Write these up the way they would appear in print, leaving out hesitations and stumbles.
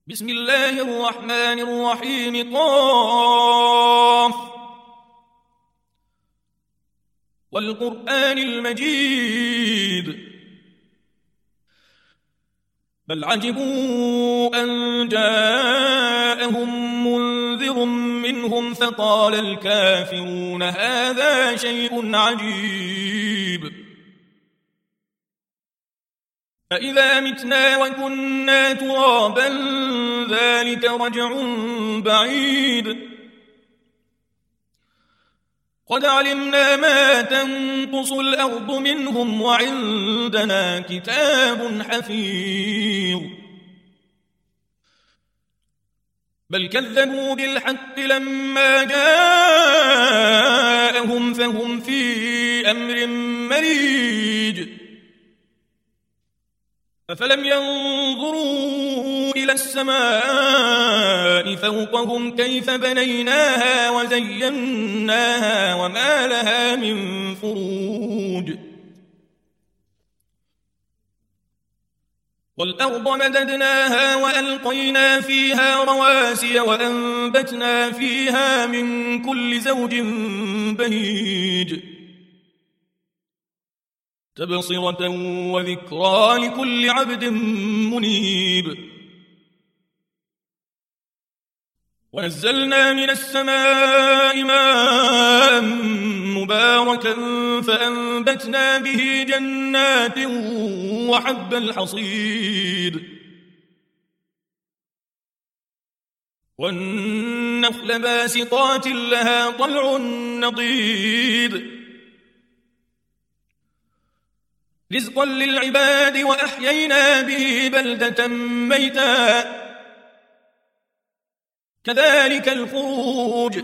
بسم الله الرحمن الرحيم قاف والقرآن المجيد بل عجبوا أن جاءهم منذر منهم فقال الكافرون هذا شيء عجيب أإذا متنا وكنا ترابا ذلك رجع بعيد قد علمنا ما تنقص الأرض منهم وعندنا كتاب حفيظ بل كذبوا بالحق لما جاءهم فهم في أمر مريج أفلم ينظروا إلى السماء فوقهم كيف بنيناها وزيناها وما لها من فروج والأرض مددناها وألقينا فيها رواسي وأنبتنا فيها من كل زوج بهيج تبصرة وذكرى لكل عبد منيب ونزلنا من السماء ماء مباركا فأنبتنا به جنات وحب الحصيد والنخل باسقات لها طلع نضيد رزقا للعباد وأحيينا به بلدة ميتا كذلك الخروج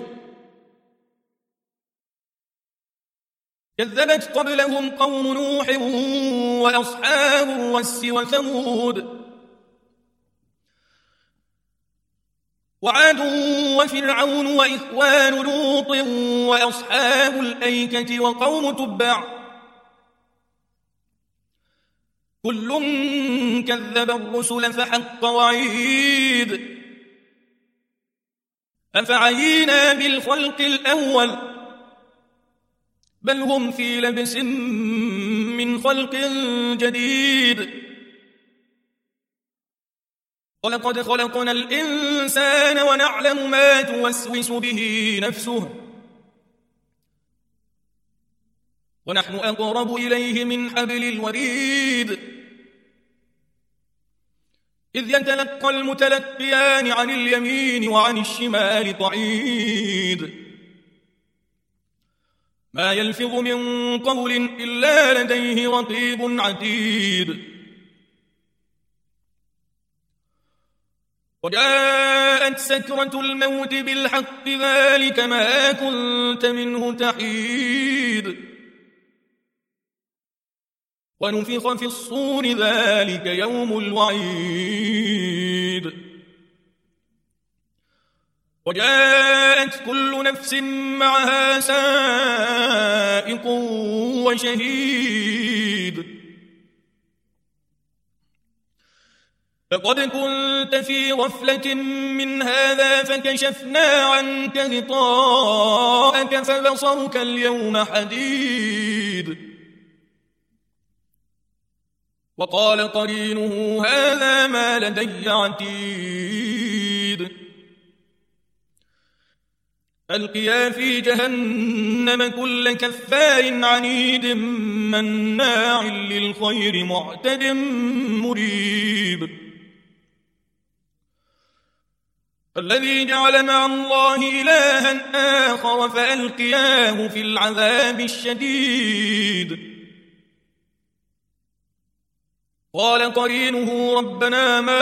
كذبت قبلهم قوم نوح وأصحاب الرس وثمود وعاد وفرعون وإخوان لوط وأصحاب الأيكة وقوم تبع كل كذب الرسل فحق وعيد أفعينا بالخلق الأول بل هم في لبس من خلق جديد ولقد خلقنا الإنسان ونعلم ما توسوس به نفسه ونحن أقرب إليه من حبل الوريد إذ يتلقى المتلقيان عن اليمين وعن الشمال قعيد ما يلفظ من قول إلا لديه رقيب عتيد وجاءت سكرة الموت بالحق ذلك ما كنت منه تحيد ونفخ في الصور ذلك يوم الوعيد وجاءت كل نفس معها سائق وشهيد فقد كنت في غفلة من هذا فكشفنا عنك غطاءك فبصرك اليوم حديد وقال قرينه هذا ما لدي عتيد ألقيا في جهنم كل كفار عنيد مناع للخير معتد مريب الذي جعل مع الله إلها آخر فألقياه في العذاب الشديد قال قرينه ربنا ما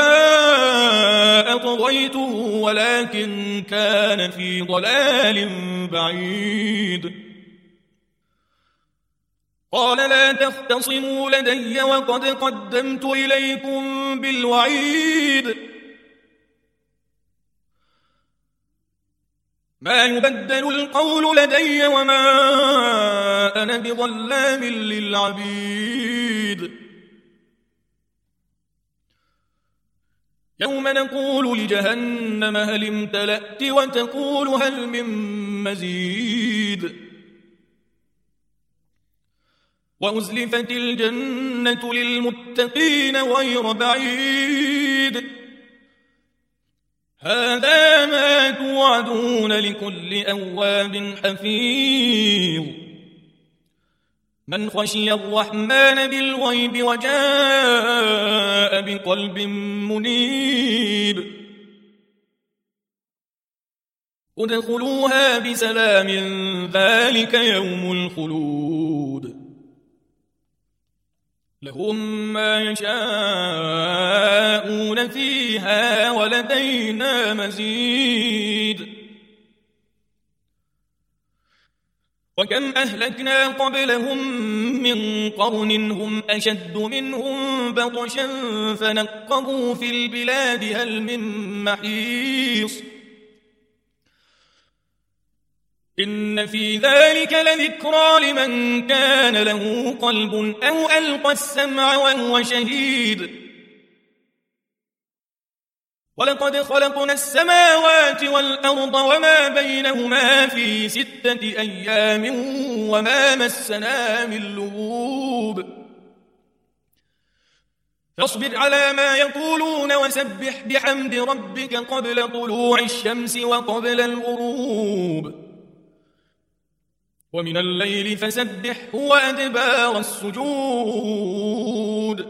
أطغيته ولكن كان في ضلال بعيد قال لا تختصموا لدي وقد قدمت إليكم بالوعيد ما يبدل القول لدي وما أنا بظلام للعبيد يوم نقول لجهنم هل امتلأت وتقول هل من مزيد وأزلفت الجنة للمتقين غير بعيد هذا ما توعدون لكل أواب حفيظ من خشي الرحمن بالغيب وجاء بقلب منيب ادخلوها بسلام ذلك يوم الخلود لهم ما يشاءون فيها ولدينا مزيد وكم أهلكنا قبلهم من قرن هم أشد منهم بطشا فنقبوا في البلاد هل من محيص إن في ذلك لذكرى لمن كان له قلب أو ألقى السمع وهو شهيد ولقد خلقنا السماوات والأرض وما بينهما في 6 أيام وما مسنا من لغوب فاصبر على ما يقولون وسبح بحمد ربك قبل طلوع الشمس وقبل الغروب ومن الليل فسبحه وأدبار السجود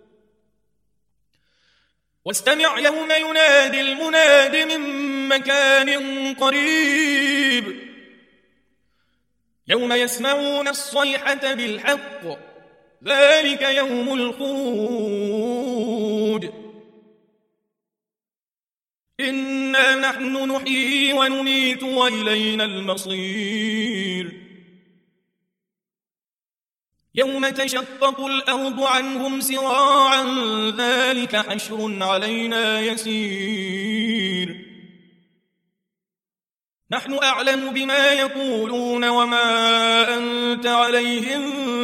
واستمع يوم ينادي المناد من مكان قريب يوم يسمعون الصيحة بالحق ذلك يوم الخروج إنا نحن نحيي ونميت وإلينا المصير يوم تشقق الأرض عنهم سراعا ذلك حشر علينا يسير نحن أعلم بما يقولون وما أنت عليهم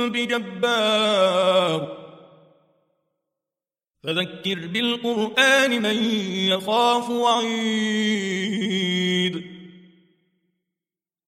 بجبار فذكر بالقرآن من يخاف وعيد